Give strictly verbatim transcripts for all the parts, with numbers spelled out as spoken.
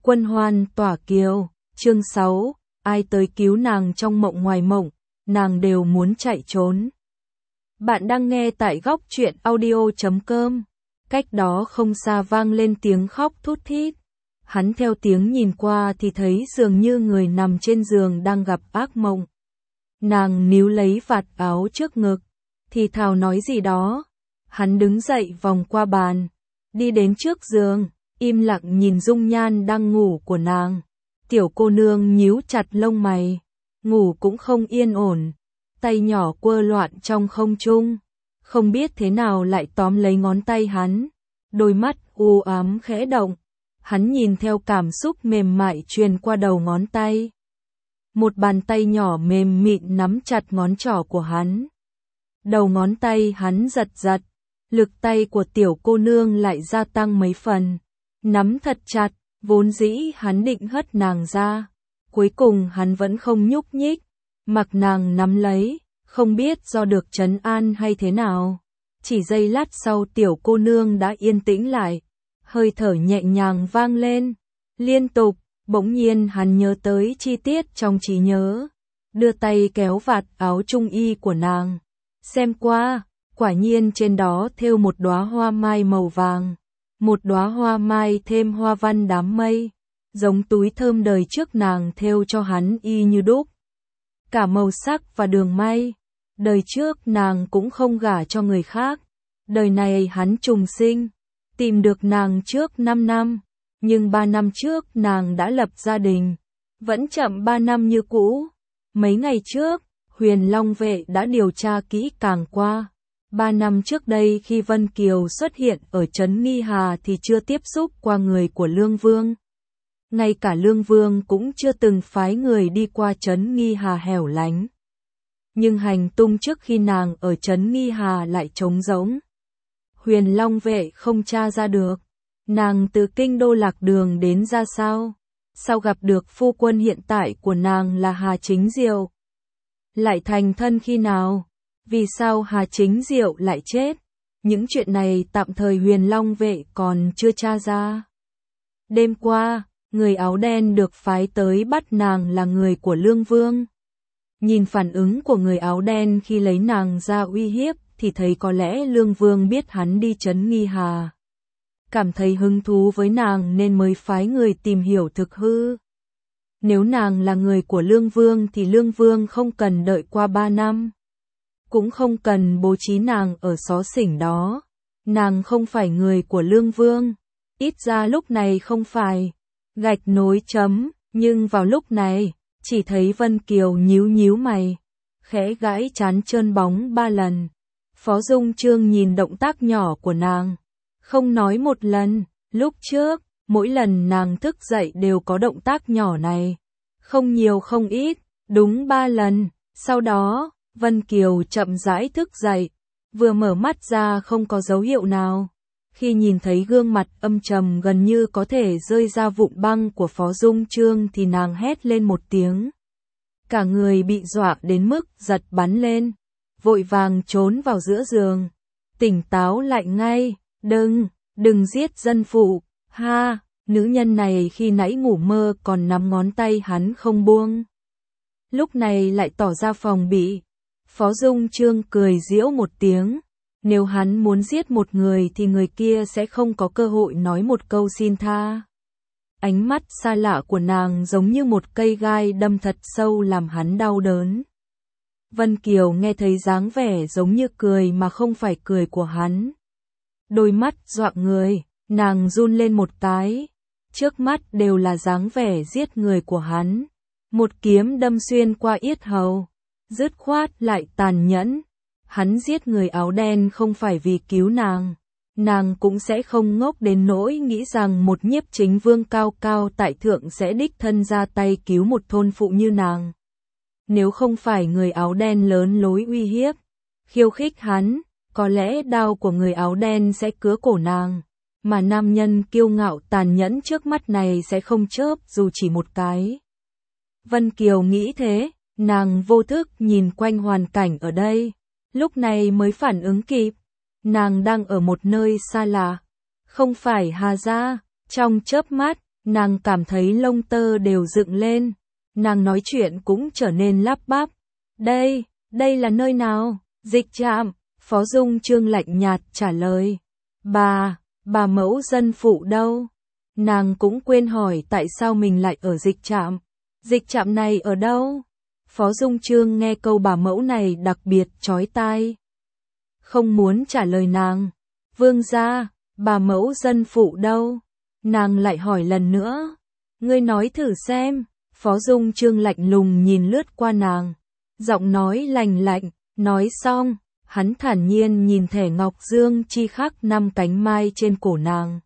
Quân hoan tỏa kiều, chương sáu, ai tới cứu nàng trong mộng ngoài mộng, nàng đều muốn chạy trốn. Bạn đang nghe tại góc truyện audio chấm com, cách đó không xa vang lên tiếng khóc thút thít. Hắn theo tiếng nhìn qua thì thấy dường như người nằm trên giường đang gặp ác mộng. Nàng níu lấy vạt áo trước ngực, thì thào nói gì đó. Hắn đứng dậy vòng qua bàn, đi đến trước giường, im lặng nhìn dung nhan đang ngủ của nàng. Tiểu cô nương nhíu chặt lông mày, ngủ cũng không yên ổn, tay nhỏ quơ loạn trong không trung, không biết thế nào lại tóm lấy ngón tay hắn, đôi mắt u ám khẽ động, hắn nhìn theo cảm xúc mềm mại truyền qua đầu ngón tay. Một bàn tay nhỏ mềm mịn nắm chặt ngón trỏ của hắn. Đầu ngón tay hắn giật giật, lực tay của tiểu cô nương lại gia tăng mấy phần, nắm thật chặt, vốn dĩ hắn định hất nàng ra, cuối cùng hắn vẫn không nhúc nhích, mặc nàng nắm lấy, không biết do được trấn an hay thế nào. Chỉ giây lát sau tiểu cô nương đã yên tĩnh lại, hơi thở nhẹ nhàng vang lên, liên tục, bỗng nhiên hắn nhớ tới chi tiết trong trí nhớ, đưa tay kéo vạt áo trung y của nàng, xem qua, quả nhiên trên đó thêu một đóa hoa mai màu vàng, một đóa hoa mai thêm hoa văn đám mây, giống túi thơm đời trước nàng thêu cho hắn y như đúc. Cả màu sắc và đường may, đời trước nàng cũng không gả cho người khác, đời này hắn trùng sinh, tìm được nàng trước năm năm, nhưng ba năm trước nàng đã lập gia đình, vẫn chậm ba năm như cũ. Mấy ngày trước, Huyền Long vệ đã điều tra kỹ càng qua. Ba năm trước đây khi Vân Kiều xuất hiện ở trấn Nghi Hà thì chưa tiếp xúc qua người của Lương Vương. Ngay cả Lương Vương cũng chưa từng phái người đi qua trấn Nghi Hà hẻo lánh. Nhưng hành tung trước khi nàng ở trấn Nghi Hà lại trống rỗng. Huyền Long vệ không tra ra được, nàng từ kinh đô lạc đường đến ra sao, sao gặp được phu quân hiện tại của nàng là Hà Chính Diệu. Lại thành thân khi nào? Vì sao Hà Chính Diệu lại chết? Những chuyện này tạm thời Huyền Long vệ còn chưa tra ra. Đêm qua, người áo đen được phái tới bắt nàng là người của Lương Vương. Nhìn phản ứng của người áo đen khi lấy nàng ra uy hiếp thì thấy có lẽ Lương Vương biết hắn đi trấn Nghi Hà. Cảm thấy hứng thú với nàng nên mới phái người tìm hiểu thực hư. Nếu nàng là người của Lương Vương thì Lương Vương không cần đợi qua ba năm. Cũng không cần bố trí nàng ở xó xỉnh đó. Nàng không phải người của Lương Vương. Ít ra lúc này không phải. Gạch nối chấm, nhưng vào lúc này, chỉ thấy Vân Kiều nhíu nhíu mày, khẽ gãi trán trơn bóng ba lần. Phó Dung Trương nhìn động tác nhỏ của nàng, không nói một lần, lúc trước, mỗi lần nàng thức dậy đều có động tác nhỏ này. Không nhiều không ít, đúng ba lần, sau đó, Vân Kiều chậm rãi thức dậy, vừa mở mắt ra không có dấu hiệu nào. Khi nhìn thấy gương mặt âm trầm gần như có thể rơi ra vụn băng của Phó Dung Trương thì nàng hét lên một tiếng. Cả người bị dọa đến mức giật bắn lên, vội vàng trốn vào giữa giường. Tỉnh táo lại ngay, đừng, đừng giết dân phụ, ha, nữ nhân này khi nãy ngủ mơ còn nắm ngón tay hắn không buông. Lúc này lại tỏ ra phòng bị. Phó Dung Trương cười giễu một tiếng, nếu hắn muốn giết một người thì người kia sẽ không có cơ hội nói một câu xin tha. Ánh mắt xa lạ của nàng giống như một cây gai đâm thật sâu làm hắn đau đớn. Vân Kiều nghe thấy dáng vẻ giống như cười mà không phải cười của hắn. Đôi mắt dọa người, nàng run lên một cái, trước mắt đều là dáng vẻ giết người của hắn. Một kiếm đâm xuyên qua yết hầu, dứt khoát lại tàn nhẫn. Hắn giết người áo đen không phải vì cứu nàng, nàng cũng sẽ không ngốc đến nỗi nghĩ rằng một nhiếp chính vương cao cao tại thượng sẽ đích thân ra tay cứu một thôn phụ như nàng. Nếu không phải người áo đen lớn lối uy hiếp, khiêu khích hắn, có lẽ đao của người áo đen sẽ cứa cổ nàng, mà nam nhân kiêu ngạo tàn nhẫn trước mắt này sẽ không chớp dù chỉ một cái. Vân Kiều nghĩ thế, nàng vô thức nhìn quanh hoàn cảnh ở đây. Lúc này mới phản ứng kịp, nàng đang ở một nơi xa lạ, không phải Hà gia. Trong chớp mắt, nàng cảm thấy lông tơ đều dựng lên, nàng nói chuyện cũng trở nên lắp bắp. Đây, đây là nơi nào? Dịch trạm, Phó Dung Trương lạnh nhạt trả lời. Bà, bà mẫu dân phụ đâu? Nàng cũng quên hỏi tại sao mình lại ở dịch trạm. Dịch trạm này ở đâu? Phó Dung Trương nghe câu bà mẫu này đặc biệt chói tai. Không muốn trả lời nàng. Vương gia, bà mẫu dân phụ đâu? Nàng lại hỏi lần nữa. Ngươi nói thử xem. Phó Dung Trương lạnh lùng nhìn lướt qua nàng. Giọng nói lành lạnh, nói xong, hắn thản nhiên nhìn thẻ ngọc dương chi khắc năm cánh mai trên cổ nàng.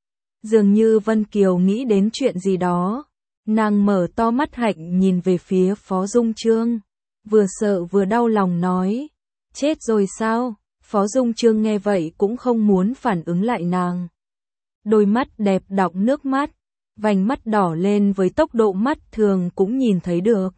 Dường như Vân Kiều nghĩ đến chuyện gì đó. Nàng mở to mắt hạnh nhìn về phía Phó Dung Trương. Vừa sợ vừa đau lòng nói. Chết rồi sao? Phó Dung Trương nghe vậy cũng không muốn phản ứng lại nàng. Đôi mắt đẹp đọng nước mắt, vành mắt đỏ lên với tốc độ mắt thường cũng nhìn thấy được.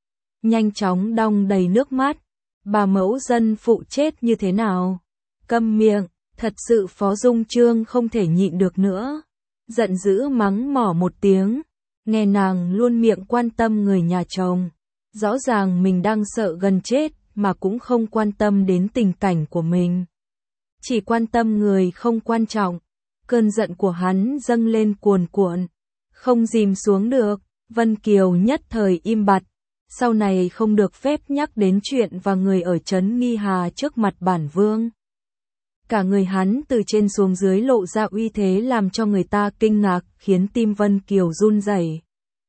Nhanh chóng đong đầy nước mắt. Bà mẫu dân phụ chết như thế nào? Câm miệng, thật sự Phó Dung Trương không thể nhịn được nữa. Giận dữ mắng mỏ một tiếng. Nghe nàng luôn miệng quan tâm người nhà chồng. Rõ ràng mình đang sợ gần chết mà cũng không quan tâm đến tình cảnh của mình. Chỉ quan tâm người không quan trọng. Cơn giận của hắn dâng lên cuồn cuộn. Không dìm xuống được. Vân Kiều nhất thời im bặt. Sau này không được phép nhắc đến chuyện và người ở trấn Nghi Hà trước mặt bản vương. Cả người hắn từ trên xuống dưới lộ ra uy thế làm cho người ta kinh ngạc, khiến tim Vân Kiều run rẩy.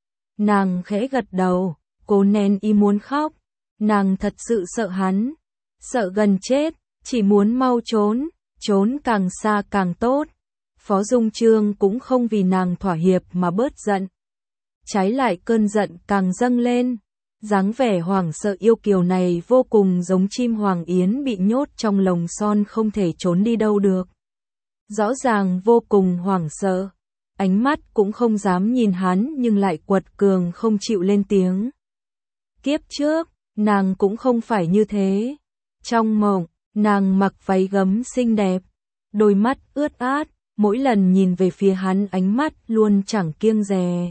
Nàng khẽ gật đầu, cố nén ý muốn khóc. Nàng thật sự sợ hắn, sợ gần chết, chỉ muốn mau trốn, trốn càng xa càng tốt. Phó Dung Trương cũng không vì nàng thỏa hiệp mà bớt giận. Trái lại cơn giận càng dâng lên. Dáng vẻ hoảng sợ yêu kiều này vô cùng giống chim hoàng yến bị nhốt trong lồng son không thể trốn đi đâu được. Rõ ràng vô cùng hoảng sợ. Ánh mắt cũng không dám nhìn hắn nhưng lại quật cường không chịu lên tiếng. Kiếp trước, nàng cũng không phải như thế. Trong mộng, nàng mặc váy gấm xinh đẹp. Đôi mắt ướt át, mỗi lần nhìn về phía hắn ánh mắt luôn chẳng kiêng dè.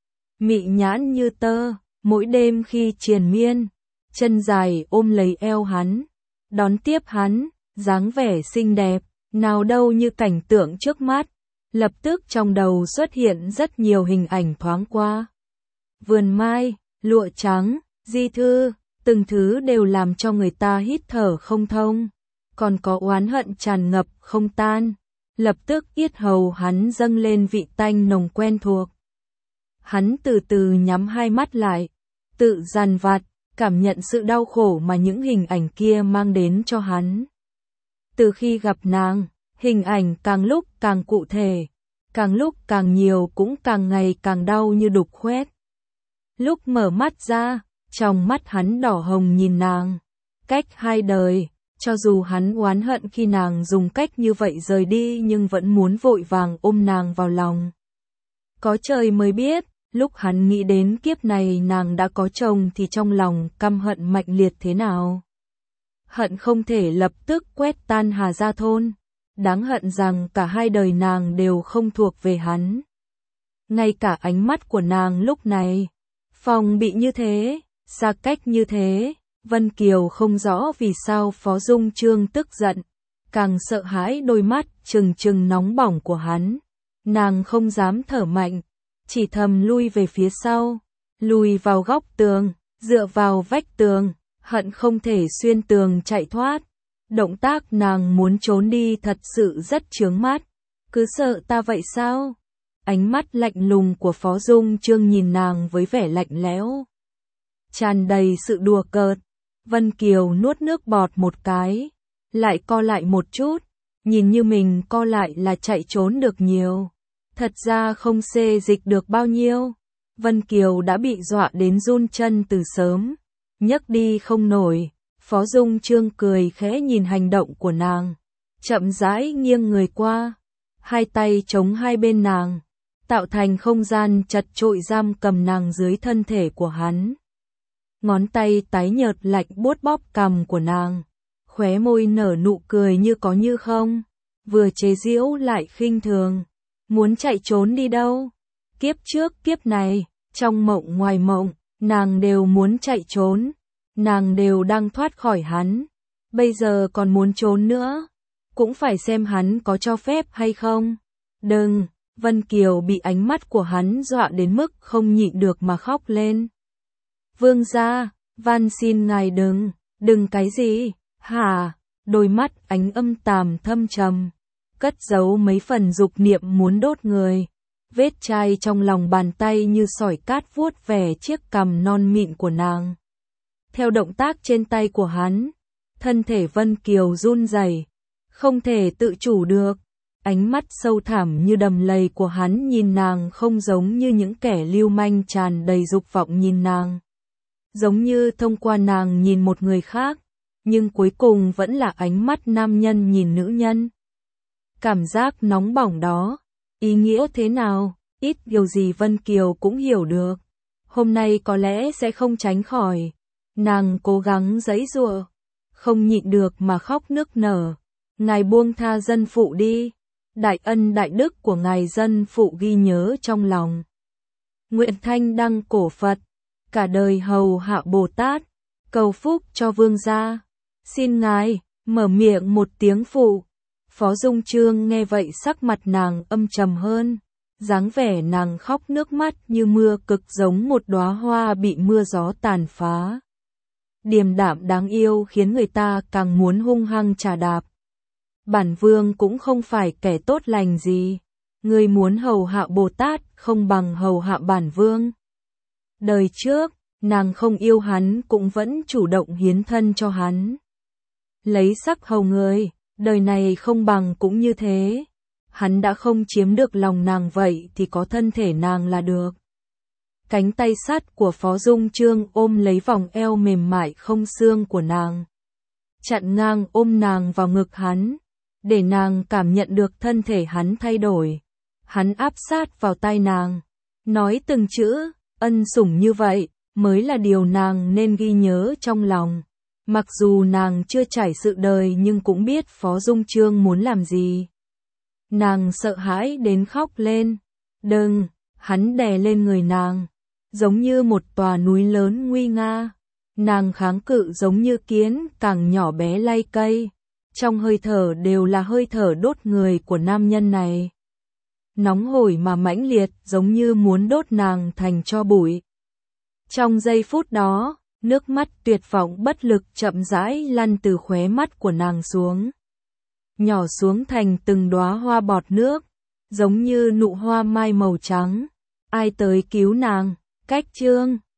Mị nhãn như tơ. Mỗi đêm khi triền miên, chân dài ôm lấy eo hắn, đón tiếp hắn, dáng vẻ xinh đẹp, nào đâu như cảnh tượng trước mắt. Lập tức trong đầu xuất hiện rất nhiều hình ảnh thoáng qua. Vườn mai, lụa trắng, di thư, từng thứ đều làm cho người ta hít thở không thông. Còn có oán hận tràn ngập không tan. Lập tức yết hầu hắn dâng lên vị tanh nồng quen thuộc. Hắn từ từ nhắm hai mắt lại, tự dằn vặt, cảm nhận sự đau khổ mà những hình ảnh kia mang đến cho hắn. Từ khi gặp nàng, hình ảnh càng lúc càng cụ thể, càng lúc càng nhiều cũng càng ngày càng đau như đục khoét. Lúc mở mắt ra, trong mắt hắn đỏ hồng nhìn nàng. Cách hai đời, cho dù hắn oán hận khi nàng dùng cách như vậy rời đi nhưng vẫn muốn vội vàng ôm nàng vào lòng. Có trời mới biết. Lúc hắn nghĩ đến kiếp này nàng đã có chồng thì trong lòng căm hận mạnh liệt thế nào. Hận không thể lập tức quét tan Hà Gia Thôn. Đáng hận rằng cả hai đời nàng đều không thuộc về hắn. Ngay cả ánh mắt của nàng lúc này, phòng bị như thế, xa cách như thế, Vân Kiều không rõ vì sao Phó Dung Trương tức giận, càng sợ hãi đôi mắt trừng trừng nóng bỏng của hắn. Nàng không dám thở mạnh. Chỉ thầm lui về phía sau, lùi vào góc tường, dựa vào vách tường, hận không thể xuyên tường chạy thoát. Động tác nàng muốn trốn đi thật sự rất chướng mắt. Cứ sợ ta vậy sao? Ánh mắt lạnh lùng của Phó Dung Trương nhìn nàng với vẻ lạnh lẽo, tràn đầy sự đùa cợt. Vân Kiều nuốt nước bọt một cái, lại co lại một chút, nhìn như mình co lại là chạy trốn được nhiều. Thật ra không xê dịch được bao nhiêu. Vân Kiều đã bị dọa đến run chân từ sớm, nhấc đi không nổi. Phó Dung Trương cười khẽ nhìn hành động của nàng, chậm rãi nghiêng người qua, hai tay chống hai bên nàng, tạo thành không gian chật chội giam cầm nàng dưới thân thể của hắn. Ngón tay tái nhợt lạnh buốt bóp cằm của nàng, khóe môi nở nụ cười như có như không, vừa chế giễu lại khinh thường. Muốn chạy trốn đi đâu? Kiếp trước kiếp này, trong mộng ngoài mộng, nàng đều muốn chạy trốn, nàng đều đang thoát khỏi hắn, bây giờ còn muốn trốn nữa, cũng phải xem hắn có cho phép hay không. Đừng, Vân Kiều bị ánh mắt của hắn dọa đến mức không nhịn được mà khóc lên. Vương gia, van xin ngài đừng, đừng cái gì, hả? Đôi mắt ánh âm tàm thâm trầm, cất giấu mấy phần dục niệm muốn đốt người. Vết chai trong lòng bàn tay như sỏi cát vuốt về chiếc cằm non mịn của nàng. Theo động tác trên tay của hắn, thân thể Vân Kiều run rẩy, không thể tự chủ được. Ánh mắt sâu thẳm như đầm lầy của hắn nhìn nàng không giống như những kẻ lưu manh tràn đầy dục vọng nhìn nàng. Giống như thông qua nàng nhìn một người khác, nhưng cuối cùng vẫn là ánh mắt nam nhân nhìn nữ nhân. Cảm giác nóng bỏng đó, ý nghĩa thế nào, ít điều gì Vân Kiều cũng hiểu được. Hôm nay có lẽ sẽ không tránh khỏi. Nàng cố gắng giãy giụa, không nhịn được mà khóc nức nở. Ngài buông tha dân phụ đi. Đại ân đại đức của ngài dân phụ ghi nhớ trong lòng. Nguyện thanh đăng cổ Phật, cả đời hầu hạ Bồ Tát, cầu phúc cho vương gia. Xin ngài, mở miệng một tiếng phụ. Phó Dung Trương nghe vậy sắc mặt nàng âm trầm hơn, dáng vẻ nàng khóc nước mắt như mưa cực giống một đóa hoa bị mưa gió tàn phá. Điềm đạm đáng yêu khiến người ta càng muốn hung hăng trà đạp. Bản vương cũng không phải kẻ tốt lành gì, người muốn hầu hạ Bồ Tát không bằng hầu hạ bản vương. Đời trước, nàng không yêu hắn cũng vẫn chủ động hiến thân cho hắn. Lấy sắc hầu người, đời này không bằng cũng như thế. Hắn đã không chiếm được lòng nàng vậy thì có thân thể nàng là được. Cánh tay sắt của Phó Dung Trương ôm lấy vòng eo mềm mại không xương của nàng. Chặn ngang ôm nàng vào ngực hắn, để nàng cảm nhận được thân thể hắn thay đổi. Hắn áp sát vào tai nàng, nói từng chữ, ân sủng như vậy, mới là điều nàng nên ghi nhớ trong lòng. Mặc dù nàng chưa trải sự đời nhưng cũng biết Phó Dung Trương muốn làm gì. Nàng sợ hãi đến khóc lên. Đừng, hắn đè lên người nàng, giống như một tòa núi lớn nguy nga. Nàng kháng cự giống như kiến càng nhỏ bé lay cây. Trong hơi thở đều là hơi thở đốt người của nam nhân này. Nóng hổi mà mãnh liệt giống như muốn đốt nàng thành tro bụi. Trong giây phút đó, nước mắt tuyệt vọng bất lực chậm rãi lăn từ khóe mắt của nàng xuống. Nhỏ xuống thành từng đóa hoa bọt nước, giống như nụ hoa mai màu trắng. Ai tới cứu nàng? Cách chương